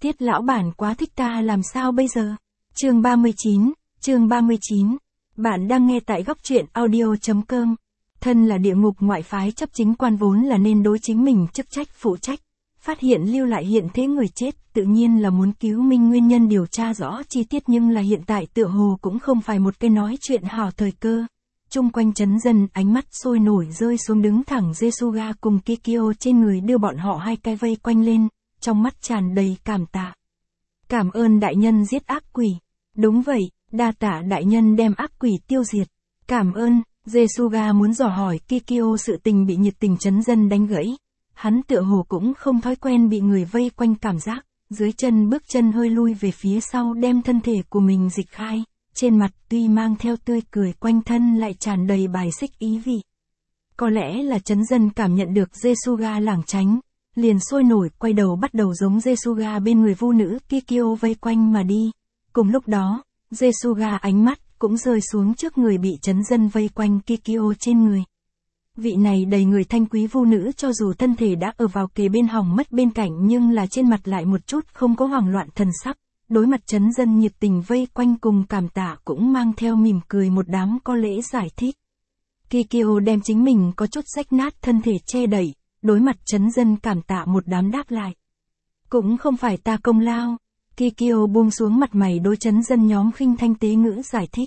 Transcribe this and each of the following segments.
Tiết lão bản quá thích ta làm sao bây giờ? Chương 39. Bạn đang nghe tại góc truyện audio.com. Thân là địa ngục ngoại phái chấp chính quan vốn là nên đối chính mình chức trách phụ trách. Phát hiện lưu lại hiện thế người chết, tự nhiên là muốn cứu minh nguyên nhân điều tra rõ chi tiết, nhưng là hiện tại tựa hồ cũng không phải một cái nói chuyện hào thời cơ. Chung quanh chấn dân ánh mắt sôi nổi rơi xuống đứng thẳng Jesuga cùng Kikyo trên người, đưa bọn họ hai cái vây quanh lên, trong mắt tràn đầy cảm tạ. Cảm ơn đại nhân giết ác quỷ. Đúng vậy, đa tạ đại nhân đem ác quỷ tiêu diệt. Cảm ơn. Jesuga muốn dò hỏi Kikyo sự tình bị nhiệt tình chấn dân đánh gãy. Hắn tựa hồ cũng không thói quen bị người vây quanh cảm giác, dưới chân bước chân hơi lui về phía sau, đem thân thể của mình dịch khai, trên mặt tuy mang theo tươi cười, quanh thân lại tràn đầy bài xích ý vị. Có lẽ là chấn dân cảm nhận được Jesuga lảng tránh, liền sôi nổi quay đầu bắt đầu giống Jesuga bên người vu nữ Kikyo vây quanh mà đi. Cùng lúc đó, Jesuga ánh mắt cũng rơi xuống trước người bị chấn dân vây quanh Kikyo trên người. Vị này đầy người thanh quý vu nữ cho dù thân thể đã ở vào kề bên hỏng mất bên cạnh, nhưng là trên mặt lại một chút không có hoảng loạn thần sắc, đối mặt chấn dân nhiệt tình vây quanh cùng cảm tạ cũng mang theo mỉm cười một đám có lễ giải thích. Kikyo đem chính mình có chút rách nát thân thể che đậy, đối mặt chấn dân cảm tạ một đám đáp lại. Cũng không phải ta công lao. Kikyo buông xuống mặt mày đối chấn dân nhóm khinh thanh tế ngữ giải thích.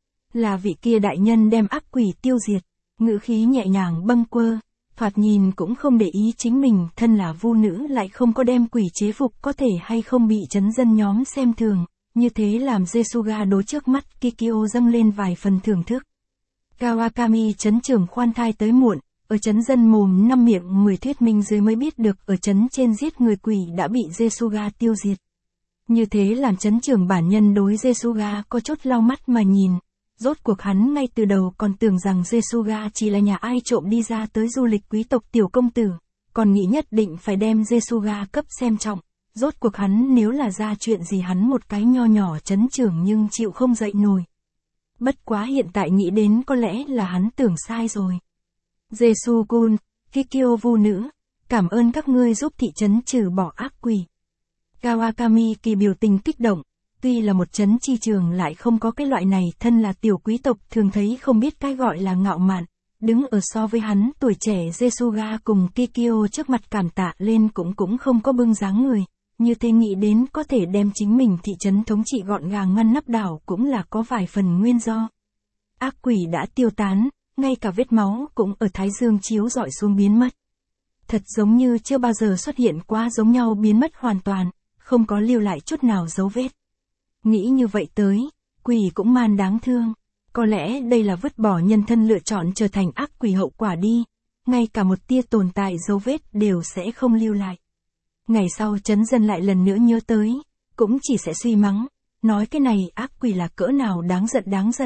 Là vị kia đại nhân đem ác quỷ tiêu diệt. Ngữ khí nhẹ nhàng bâng quơ, thoạt nhìn cũng không để ý chính mình thân là vu nữ lại không có đem quỷ chế phục, có thể hay không bị chấn dân nhóm xem thường, như thế làm Jesuga đối trước mắt Kikyo dâng lên vài phần thưởng thức. Kawakami chấn trưởng khoan thai tới muộn, ở chấn dân mồm năm miệng người thuyết minh dưới mới biết được ở chấn trên giết người quỷ đã bị Jesuga tiêu diệt. Như thế làm chấn trưởng bản nhân đối Jesuga có chút lau mắt mà nhìn. Rốt cuộc hắn ngay từ đầu còn tưởng rằng Jesuga chỉ là nhà ai trộm đi ra tới du lịch quý tộc tiểu công tử, còn nghĩ nhất định phải đem Jesuga cấp xem trọng. Rốt cuộc hắn nếu là ra chuyện gì hắn một cái nho nhỏ chấn trưởng nhưng chịu không dậy nổi. Bất quá hiện tại nghĩ đến có lẽ là hắn tưởng sai rồi. Jesu-kun, Kikyo vu nữ, cảm ơn các ngươi giúp thị trấn trừ bỏ ác quỷ. Kawakami kỳ biểu tình kích động. Tuy là một trấn chi trường lại không có cái loại này, thân là tiểu quý tộc thường thấy không biết cái gọi là ngạo mạn, đứng ở so với hắn tuổi trẻ Jesuga cùng Kikyo trước mặt cảm tạ lên cũng không có bưng dáng người, như thế nghĩ đến có thể đem chính mình thị trấn thống trị gọn gàng ngăn nắp đảo cũng là có vài phần nguyên do. Ác quỷ đã tiêu tán, ngay cả vết máu cũng ở thái dương chiếu rọi xuống biến mất. Thật giống như chưa bao giờ xuất hiện qua giống nhau, biến mất hoàn toàn, không có lưu lại chút nào dấu vết. Nghĩ như vậy tới, quỷ cũng man đáng thương, có lẽ đây là vứt bỏ nhân thân lựa chọn trở thành ác quỷ hậu quả đi, ngay cả một tia tồn tại dấu vết đều sẽ không lưu lại. Ngày sau chấn dân lại lần nữa nhớ tới, cũng chỉ sẽ suy mắng, nói cái này ác quỷ là cỡ nào đáng giận.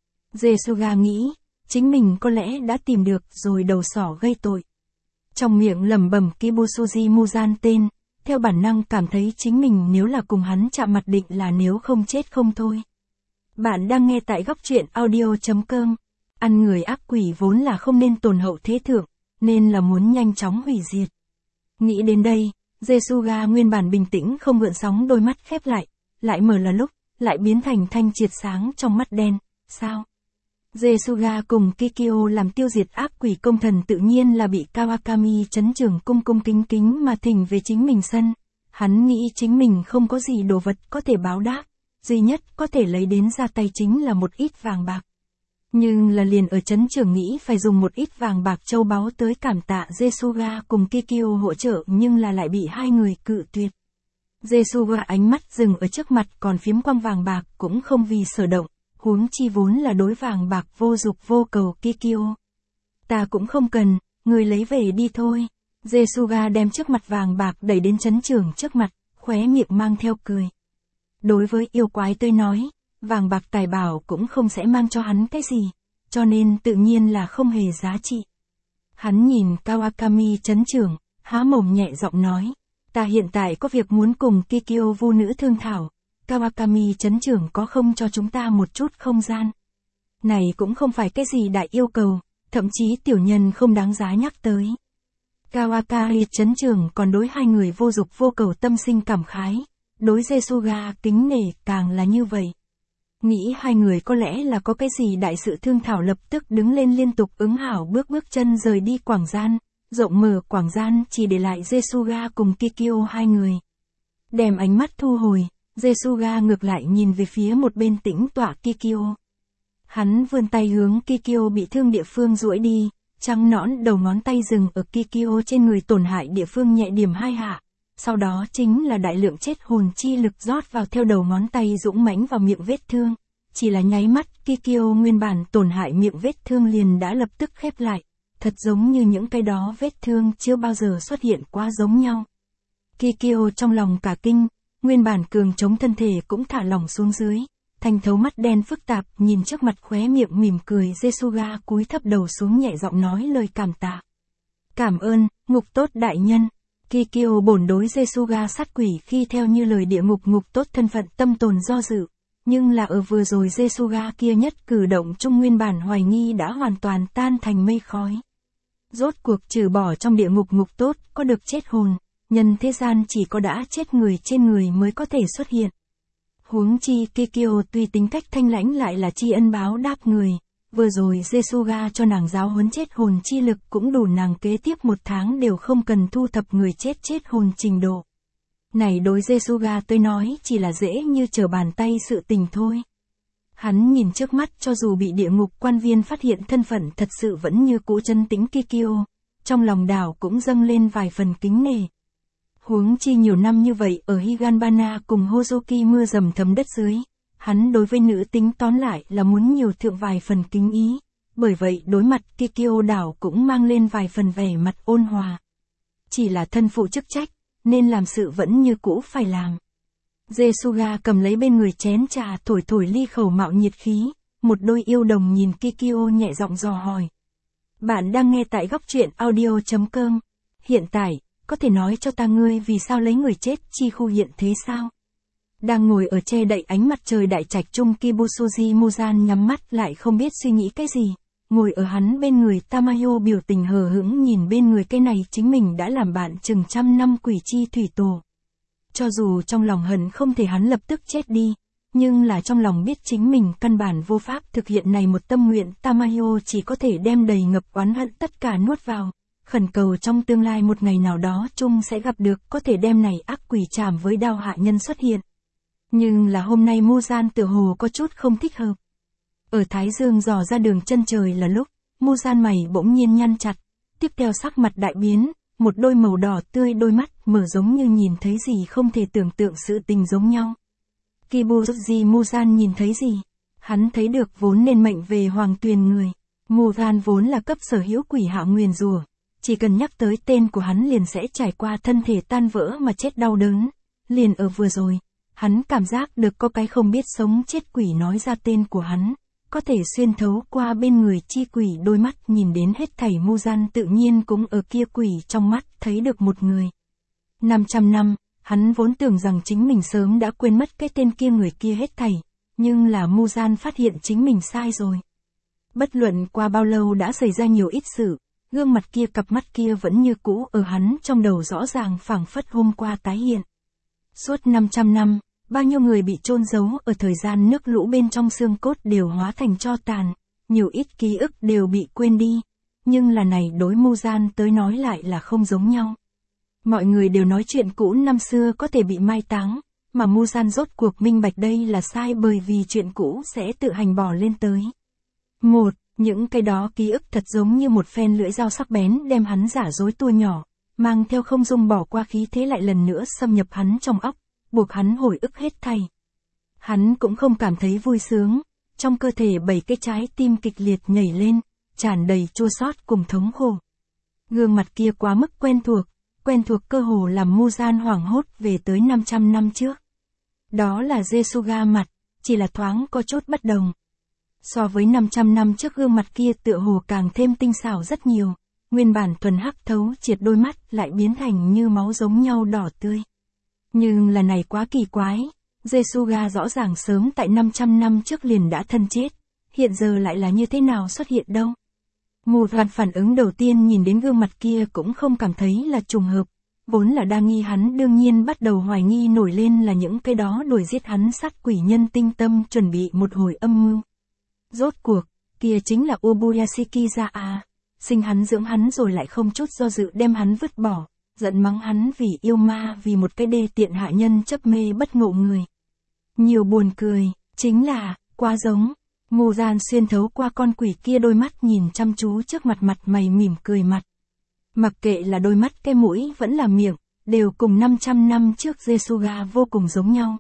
Jesuga nghĩ, chính mình có lẽ đã tìm được rồi đầu sỏ gây tội. Trong miệng lẩm bẩm Kibusuji Muzan tên, theo bản năng cảm thấy chính mình nếu là cùng hắn chạm mặt định là nếu không chết không thôi. Bạn đang nghe tại góc truyện audio.com. Ăn người ác quỷ vốn là không nên tồn hậu thế thượng, nên là muốn nhanh chóng hủy diệt. Nghĩ đến đây, Jesuga nguyên bản bình tĩnh không gợn sóng đôi mắt khép lại mở là lúc, lại biến thành thanh triệt sáng trong mắt đen. Sao? Jesuga cùng Kikyo làm tiêu diệt ác quỷ công thần tự nhiên là bị Kawakami chấn trưởng cung kính mà thỉnh về chính mình sân. Hắn nghĩ chính mình không có gì đồ vật có thể báo đáp, duy nhất có thể lấy đến ra tay chính là một ít vàng bạc. Nhưng là liền ở chấn trưởng nghĩ phải dùng một ít vàng bạc châu báu tới cảm tạ Jesuga cùng Kikyo hỗ trợ, nhưng là lại bị hai người cự tuyệt. Jesuga ánh mắt dừng ở trước mặt còn phiếm quang vàng bạc cũng không vì sở động. Huống chi vốn là đối vàng bạc vô dục vô cầu Kikyo. Ta cũng không cần, người lấy về đi thôi. Jesuga đem trước mặt vàng bạc đẩy đến chấn trưởng trước mặt, khóe miệng mang theo cười. Đối với yêu quái tôi nói, vàng bạc tài bảo cũng không sẽ mang cho hắn cái gì, cho nên tự nhiên là không hề giá trị. Hắn nhìn Kawakami chấn trưởng, há mồm nhẹ giọng nói, ta hiện tại có việc muốn cùng Kikyo vu nữ thương thảo. Kawakami chấn trưởng có không cho chúng ta một chút không gian? Này cũng không phải cái gì đại yêu cầu, thậm chí tiểu nhân không đáng giá nhắc tới. Kawakami chấn trưởng còn đối hai người vô dục vô cầu tâm sinh cảm khái, đối Jesuga kính nể càng là như vậy. Nghĩ hai người có lẽ là có cái gì đại sự thương thảo, lập tức đứng lên liên tục ứng hảo bước chân rời đi quảng gian, rộng mở quảng gian chỉ để lại Jesuga cùng Kikyo hai người. Đem ánh mắt thu hồi, Jesuga ngược lại nhìn về phía một bên tĩnh tọa Kikyo. Hắn vươn tay hướng Kikyo bị thương địa phương duỗi đi, trắng nõn đầu ngón tay dừng ở Kikyo trên người tổn hại địa phương nhẹ điểm 2 hạ. Sau đó chính là đại lượng chết hồn chi lực rót vào theo đầu ngón tay dũng mãnh vào miệng vết thương. Chỉ là nháy mắt, Kikyo nguyên bản tổn hại miệng vết thương liền đã lập tức khép lại. Thật giống như những cái đó vết thương chưa bao giờ xuất hiện quá giống nhau. Kikyo trong lòng cả kinh, nguyên bản cường chống thân thể cũng thả lỏng xuống dưới. Thanh thấu mắt đen phức tạp nhìn trước mặt khóe miệng mỉm cười Jesuga cúi thấp đầu xuống nhẹ giọng nói lời cảm tạ. Cảm ơn, ngục tốt đại nhân. Kikyo bổn đối Jesuga sát quỷ khi theo như lời địa ngục ngục tốt thân phận tâm tồn do dự. Nhưng là ở vừa rồi Jesuga kia nhất cử động trong nguyên bản hoài nghi đã hoàn toàn tan thành mây khói. Rốt cuộc trừ bỏ trong địa ngục ngục tốt có được chết hồn, nhân thế gian chỉ có đã chết người trên người mới có thể xuất hiện. Huống chi Kikyo tuy tính cách thanh lãnh lại là tri ân báo đáp người, vừa rồi Jesuga cho nàng giáo huấn chết hồn chi lực cũng đủ nàng kế tiếp 1 tháng đều không cần thu thập người chết hồn trình độ. Này đối Jesuga tôi nói chỉ là dễ như trở bàn tay sự tình thôi. Hắn nhìn trước mắt cho dù bị địa ngục quan viên phát hiện thân phận thật sự vẫn như cũ chân tĩnh Kikyo, trong lòng đảo cũng dâng lên vài phần kính nể. Huống chi nhiều năm như vậy ở Higanbana cùng Hozoki mưa dầm thấm đất dưới, hắn đối với nữ tính tóm lại là muốn nhiều thượng vài phần kính ý, bởi vậy đối mặt Kikyo đảo cũng mang lên vài phần vẻ mặt ôn hòa. Chỉ là thân phụ chức trách, nên làm sự vẫn như cũ phải làm. Jesuga cầm lấy bên người chén trà thổi ly khẩu mạo nhiệt khí, một đôi yêu đồng nhìn Kikyo nhẹ giọng dò hỏi. Bạn đang nghe tại góc truyện audio.com. Hiện tại, có thể nói cho ta ngươi vì sao lấy người chết chi khu hiện thế sao? Đang ngồi ở che đậy ánh mặt trời đại trạch trung Kibusuji Muzan nhắm mắt lại không biết suy nghĩ cái gì. Ngồi ở hắn bên người Tamayo biểu tình hờ hững nhìn bên người cái này chính mình đã làm bạn chừng 100 năm quỷ chi thủy tổ. Cho dù trong lòng hận không thể hắn lập tức chết đi, nhưng là trong lòng biết chính mình căn bản vô pháp thực hiện này một tâm nguyện, Tamayo chỉ có thể đem đầy ngập oán hận tất cả nuốt vào, khẩn cầu trong tương lai một ngày nào đó chung sẽ gặp được có thể đem này ác quỷ chạm với đao hạ nhân xuất hiện. Nhưng là hôm nay Muzan tựa hồ có chút không thích hợp. Ở Thái Dương dò ra đường chân trời là lúc, Muzan mày bỗng nhiên nhăn chặt, tiếp theo sắc mặt đại biến, một đôi màu đỏ tươi đôi mắt mở giống như nhìn thấy gì không thể tưởng tượng sự tình giống nhau. Kibusuji Muzan nhìn thấy gì? Hắn thấy được vốn nên mệnh về hoàng tuyền người. Muzan vốn là cấp sở hữu quỷ hạ nguyền rủa, chỉ cần nhắc tới tên của hắn liền sẽ trải qua thân thể tan vỡ mà chết đau đớn. Liền ở vừa rồi, hắn cảm giác được có cái không biết sống chết quỷ nói ra tên của hắn, có thể xuyên thấu qua bên người chi quỷ đôi mắt nhìn đến hết thảy. Muzan tự nhiên cũng ở kia quỷ trong mắt thấy được một người. 500 năm, hắn vốn tưởng rằng chính mình sớm đã quên mất cái tên kia người kia hết thảy, nhưng là Muzan phát hiện chính mình sai rồi. Bất luận qua bao lâu đã xảy ra nhiều ít sự, gương mặt kia cặp mắt kia vẫn như cũ ở hắn trong đầu rõ ràng phảng phất hôm qua tái hiện. Suốt 500 năm, bao nhiêu người bị chôn giấu ở thời gian nước lũ bên trong xương cốt đều hóa thành tro tàn, nhiều ít ký ức đều bị quên đi, nhưng là này đối Muzan tới nói lại là không giống nhau. Mọi người đều nói chuyện cũ năm xưa có thể bị mai táng, mà Muzan rốt cuộc minh bạch đây là sai bởi vì chuyện cũ sẽ tự hành bỏ lên tới. Những cái đó ký ức thật giống như một phen lưỡi dao sắc bén đem hắn giả dối tua nhỏ, mang theo không dung bỏ qua khí thế lại lần nữa xâm nhập hắn trong óc, buộc hắn hồi ức hết thảy. Hắn cũng không cảm thấy vui sướng, trong cơ thể 7 cái trái tim kịch liệt nhảy lên, tràn đầy chua xót cùng thống khổ. Gương mặt kia quá mức quen thuộc cơ hồ làm Muzan hoảng hốt về tới 500 năm trước. Đó là Jesuga mặt, chỉ là thoáng có chút bất đồng. So với 500 năm trước gương mặt kia tựa hồ càng thêm tinh xảo rất nhiều, nguyên bản thuần hắc thấu triệt đôi mắt lại biến thành như máu giống nhau đỏ tươi. Nhưng là này quá kỳ quái, Jesuga rõ ràng sớm tại 500 năm trước liền đã thân chết, hiện giờ lại là như thế nào xuất hiện đâu. Muzan phản ứng đầu tiên nhìn đến gương mặt kia cũng không cảm thấy là trùng hợp, vốn là đa nghi hắn đương nhiên bắt đầu hoài nghi nổi lên là những cái đó đuổi giết hắn sát quỷ nhân tinh tâm chuẩn bị một hồi âm mưu. Rốt cuộc, kia chính là Ubuyashiki à, sinh hắn dưỡng hắn rồi lại không chút do dự đem hắn vứt bỏ, giận mắng hắn vì yêu ma vì một cái đê tiện hạ nhân chấp mê bất ngộ người. Nhiều buồn cười, chính là, quá giống. Muzan xuyên thấu qua con quỷ kia đôi mắt nhìn chăm chú trước mặt mày mỉm cười mặt. Mặc kệ là đôi mắt cái mũi vẫn là miệng, đều cùng 500 năm trước Jesuga vô cùng giống nhau.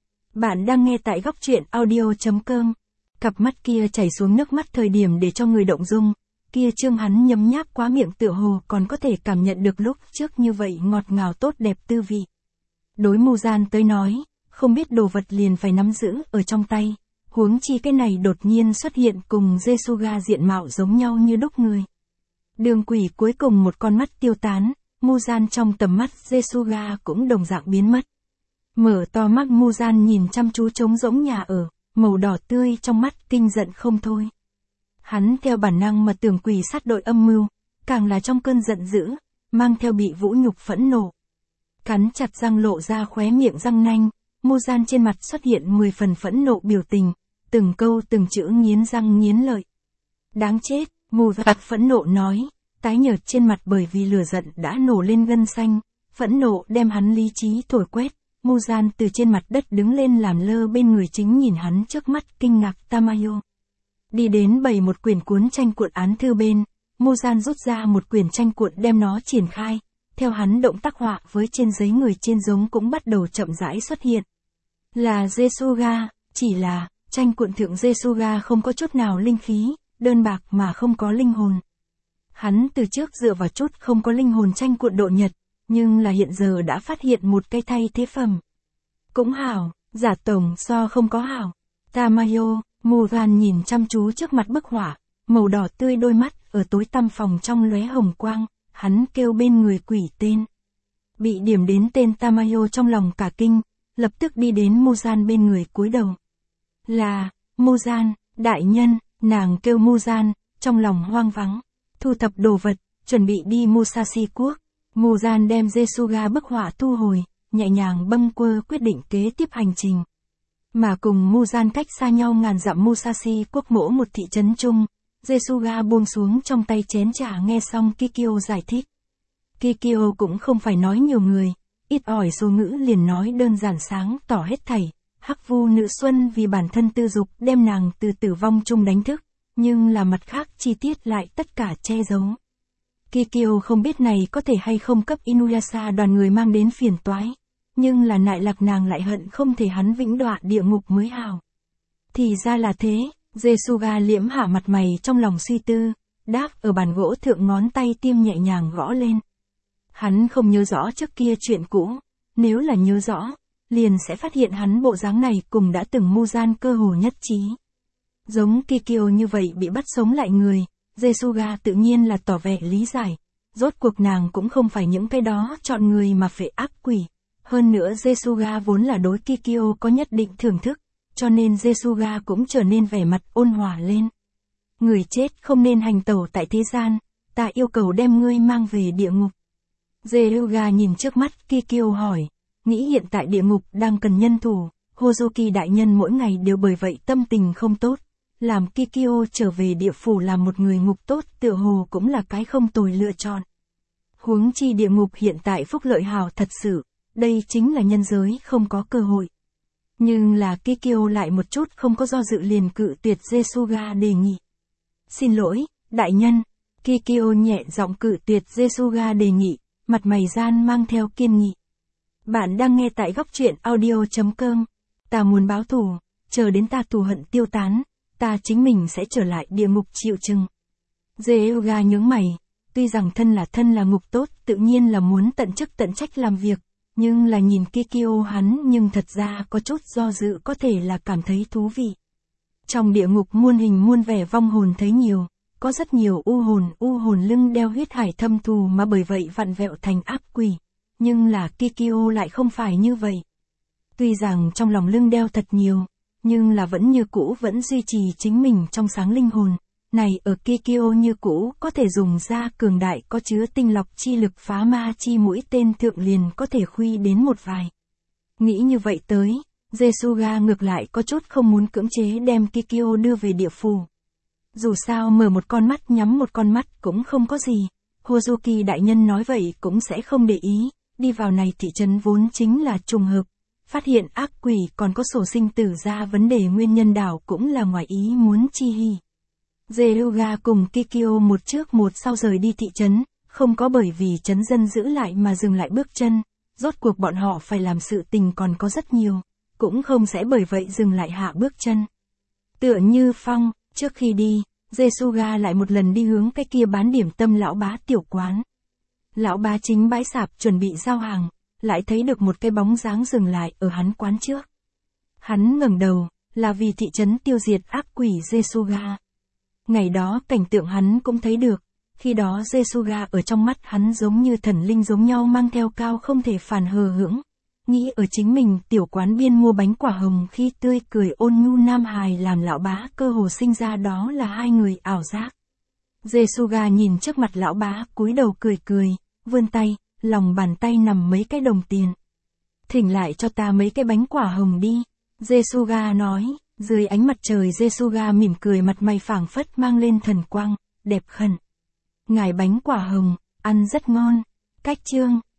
Bạn đang nghe tại góc truyện audio.com. Cặp mắt kia chảy xuống nước mắt thời điểm để cho người động dung, kia trương hắn nhấm nháp quá miệng tựa hồ còn có thể cảm nhận được lúc trước như vậy ngọt ngào tốt đẹp tư vị. Đối Muzan tới nói, không biết đồ vật liền phải nắm giữ ở trong tay, huống chi cái này đột nhiên xuất hiện cùng Jesuga diện mạo giống nhau như đúc người. Đường quỷ cuối cùng một con mắt tiêu tán, Muzan trong tầm mắt Jesuga cũng đồng dạng biến mất. Mở to mắt Muzan nhìn chăm chú trống rỗng nhà ở, màu đỏ tươi trong mắt kinh giận không thôi. Hắn theo bản năng mà tưởng quỷ sát đội âm mưu, càng là trong cơn giận dữ, mang theo bị vũ nhục phẫn nộ. Cắn chặt răng lộ ra khóe miệng răng nanh, Muzan trên mặt xuất hiện 10 phần phẫn nộ biểu tình, từng câu từng chữ nghiến răng nghiến lợi. Đáng chết, Muzan phẫn nộ nói, tái nhợt trên mặt bởi vì lửa giận đã nổ lên gân xanh, phẫn nộ đem hắn lý trí thổi quét. Muzan từ trên mặt đất đứng lên làm lơ bên người chính nhìn hắn trước mắt kinh ngạc Tamayo. Đi đến bày một quyển cuốn tranh cuộn án thư bên, Muzan rút ra một quyển tranh cuộn đem nó triển khai, theo hắn động tác họa với trên giấy người trên giống cũng bắt đầu chậm rãi xuất hiện. Là Jesuga, chỉ là, tranh cuộn thượng Jesuga không có chút nào linh khí, đơn bạc mà không có linh hồn. Hắn từ trước dựa vào chút không có linh hồn tranh cuộn độ nhật, nhưng là hiện giờ đã phát hiện một cái thay thế phẩm. Cũng hảo, giả tổng so không có hảo. Tamayo, Muzan nhìn chăm chú trước mặt bức họa, màu đỏ tươi đôi mắt ở tối tăm phòng trong lóe hồng quang, hắn kêu bên người quỷ tên. Bị điểm đến tên Tamayo trong lòng cả kinh, lập tức đi đến Muzan bên người cúi đầu. Là, Muzan, đại nhân, nàng kêu Muzan, trong lòng hoang vắng, thu thập đồ vật, chuẩn bị đi Musashi quốc. Muzan đem Jesuga bức họa thu hồi, nhẹ nhàng bâng quơ quyết định kế tiếp hành trình. Mà cùng Muzan cách xa nhau ngàn dặm Musashi quốc mỗ một thị trấn chung, Jesuga buông xuống trong tay chén trà nghe xong Kikyo giải thích. Kikyo cũng không phải nói nhiều người, ít ỏi số ngữ liền nói đơn giản sáng tỏ hết thảy. Hắc Vu nữ xuân vì bản thân tư dục đem nàng từ tử vong chung đánh thức, nhưng là mặt khác chi tiết lại tất cả che giấu. Kikyo không biết này có thể hay không cấp Inuyasha đoàn người mang đến phiền toái, nhưng là nại lạc nàng lại hận không thể hắn vĩnh đọa địa ngục mới hảo. Thì ra là thế, Jesuga liễm hạ mặt mày trong lòng suy tư, đáp ở bàn gỗ thượng ngón tay tiêm nhẹ nhàng gõ lên. Hắn không nhớ rõ trước kia chuyện cũ, nếu là nhớ rõ, liền sẽ phát hiện hắn bộ dáng này cùng đã từng Muzan cơ hồ nhất trí. Giống Kikyo như vậy bị bắt sống lại người, Jesuga tự nhiên là tỏ vẻ lý giải. Rốt cuộc nàng cũng không phải những cái đó chọn người mà phải ác quỷ. Hơn nữa Jesuga vốn là đối Kikyo có nhất định thưởng thức, cho nên Jesuga cũng trở nên vẻ mặt ôn hòa lên. Người chết không nên hành tẩu tại thế gian, ta yêu cầu đem ngươi mang về địa ngục. Jesuga nhìn trước mắt Kikyo hỏi, nghĩ hiện tại địa ngục đang cần nhân thủ, Hozuki đại nhân mỗi ngày đều bởi vậy tâm tình không tốt. Làm Kikyo trở về địa phủ làm một người ngục tốt tựa hồ cũng là cái không tồi lựa chọn. Huống chi địa ngục hiện tại phúc lợi hào thật sự, đây chính là nhân giới không có cơ hội. Nhưng là Kikyo lại một chút không có do dự liền cự tuyệt Jesuga đề nghị. Xin lỗi, đại nhân. Kikyo nhẹ giọng cự tuyệt Jesuga đề nghị, mặt mày gian mang theo kiên nghị. Bạn đang nghe tại góc truyện audio.com. Ta muốn báo thù, chờ đến ta thù hận tiêu tán, ta chính mình sẽ trở lại địa ngục chịu chừng. Jesuga nhướng mày, tuy rằng thân là ngục tốt tự nhiên là muốn tận chức tận trách làm việc, nhưng là nhìn Kikyo hắn nhưng thật ra có chút do dự có thể là cảm thấy thú vị. Trong địa ngục muôn hình muôn vẻ vong hồn thấy nhiều, có rất nhiều u hồn lưng đeo huyết hải thâm thù mà bởi vậy vặn vẹo thành ác quỷ, nhưng là Kikyo lại không phải như vậy. Tuy rằng trong lòng lưng đeo thật nhiều, nhưng là vẫn như cũ vẫn duy trì chính mình trong sáng linh hồn, này ở Kikyo như cũ, có thể dùng ra cường đại có chứa tinh lọc chi lực phá ma chi mũi tên thượng liền có thể khuy đến một vài. Nghĩ như vậy tới, Jesuga ngược lại có chút không muốn cưỡng chế đem Kikyo đưa về địa phủ. Dù sao mở một con mắt nhắm một con mắt cũng không có gì, Hozuki đại nhân nói vậy cũng sẽ không để ý, đi vào này thị trấn vốn chính là trùng hợp. Phát hiện ác quỷ còn có sổ sinh tử ra vấn đề nguyên nhân đảo cũng là ngoài ý muốn chi hỉ. Jesuga cùng Kikyo một trước một sau rời đi thị trấn, không có bởi vì trấn dân giữ lại mà dừng lại bước chân, rốt cuộc bọn họ phải làm sự tình còn có rất nhiều, cũng không sẽ bởi vậy dừng lại hạ bước chân. Tựa như phong, trước khi đi, Jesuga lại một lần đi hướng cái kia bán điểm tâm lão bá tiểu quán. Lão bá chính bãi sạp chuẩn bị giao hàng, lại thấy được một cái bóng dáng dừng lại ở hắn quán trước. Hắn ngẩng đầu, là vì thị trấn tiêu diệt ác quỷ Jesuga. Ngày đó cảnh tượng hắn cũng thấy được, khi đó Jesuga ở trong mắt hắn giống như thần linh giống nhau mang theo cao không thể phản hờ hững. Nghĩ ở chính mình tiểu quán biên mua bánh quả hồng khi tươi cười ôn nhu nam hài làm lão bá cơ hồ sinh ra đó là hai người ảo giác. Jesuga nhìn trước mặt lão bá cúi đầu cười cười, vươn tay, lòng bàn tay nằm mấy cái đồng tiền. Thỉnh lại cho ta mấy cái bánh quả hồng đi, Jesuga nói, dưới ánh mặt trời Jesuga mỉm cười mặt mày phảng phất mang lên thần quang, đẹp khẩn. Ngài bánh quả hồng, ăn rất ngon, cách chương.